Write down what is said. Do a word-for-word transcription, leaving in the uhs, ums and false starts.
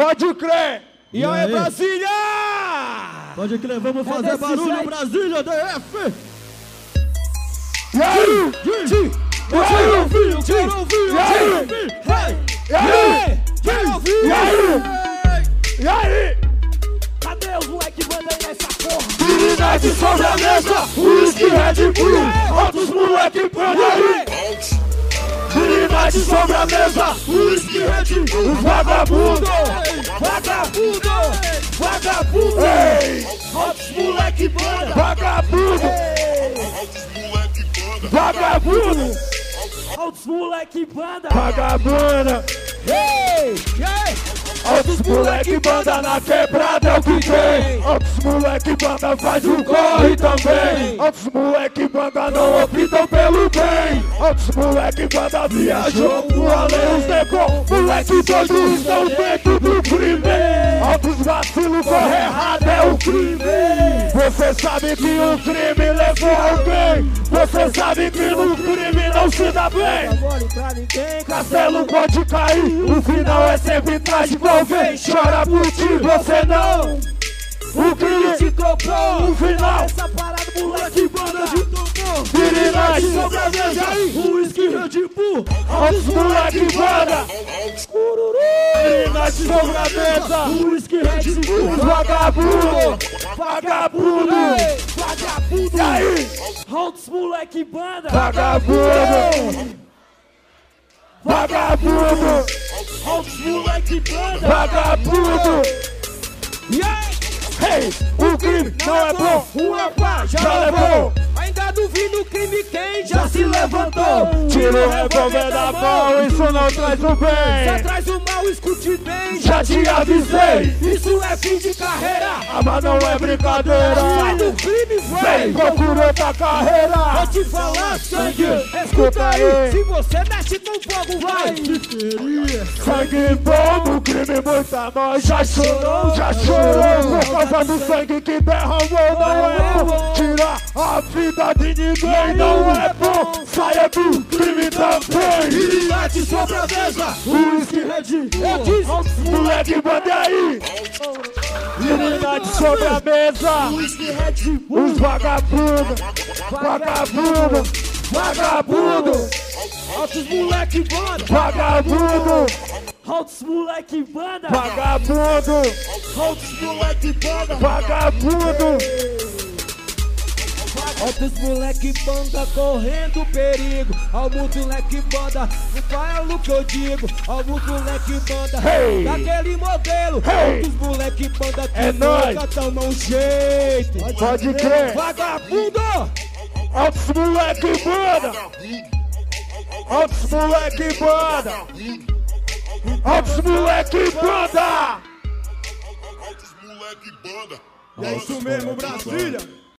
Pode crer. E, e aí, aí, Brasília? Pode crer, vamos fazer é barulho, jeito. Brasília, D F. E aí? Eu quero ouvir, eu quero ouvir, eu quero ouvir. E aí? Quero ouvir. E aí? E aí? Cadê os moleque banda aí nessa porra? Pirinete sobre a mesa, whisky, Red Bull, outros moleque banda aí. Pirinete sobre a mesa, whisky, Red Bull, vagabundo, vagabundo, vagabundo, outros moleque banda, vagabundo, vagabundo, outros moleque banda, vagabunda, ei, ei. Outros moleque banda na quebrada é o que tem. Outros moleque banda faz o corre também. Outros moleque banda não optam pelo bem. Outros moleque banda viajou pro além. Os negão, moleque doido estão dentro do crime. Outros vacilos corre errado é o crime. Você sabe que o crime levou alguém. Você sabe que no crime não se dá bem. Castelo pode cair, o final é sempre trágico. Alguém chora por ti, você não. O crime te comprou, o final. Essa parada, moleque, banda de tombou. Pirinete sobre a mesa, whisky, Red Bull, outros moleque banda. Pirinete sobre a mesa, whisky, Red Bull, vagabundo, vagabundo, vagabundo. E aí? Outros moleque banda, vagabundo, vagabundo, outros moleque banda, vagabundo. E aí? Hey, o crime não é bom, o Alfa já, já levou. Ainda duvido o crime quem já se levantou. Tira o revólver da mão, isso não traz o bem. Já traz o mal, escute bem. Já te avisei, isso é fim de carreira. Ah, mas não é brincadeira. Sai do crime, vem, procura outra carreira. Vou te falar, sangue, escuta aí. Se você mexe com fogo, vai. Sangue bom, o crime muita nós. Já chorou, já chorou. Por causa do sangue que derramou, não é bom. Tirar a vida de ninguém não é bom. Saia do crime também. Pirinete sobre a mesa, whisky, Red Bull, moleque, manda aí. Pirinete sobre a mesa, whisky, Red Bull, os vagabundos, vagabundo, vagabundo, outros moleque banda, vagabundo, outros moleque banda, vagabundo, outros moleque banda, vagabundo. Outros moleque banda correndo perigo. Ó moleque banda, não fala o que eu digo. Ó moleque banda, hey, daquele modelo. Hey, outros moleque banda que é nunca tão no jeito. Pode, Pode crer. Vagabundo. Outros moleque banda. Outros moleque banda. Outros moleque banda. Outros moleque banda. É isso mesmo, Brasília.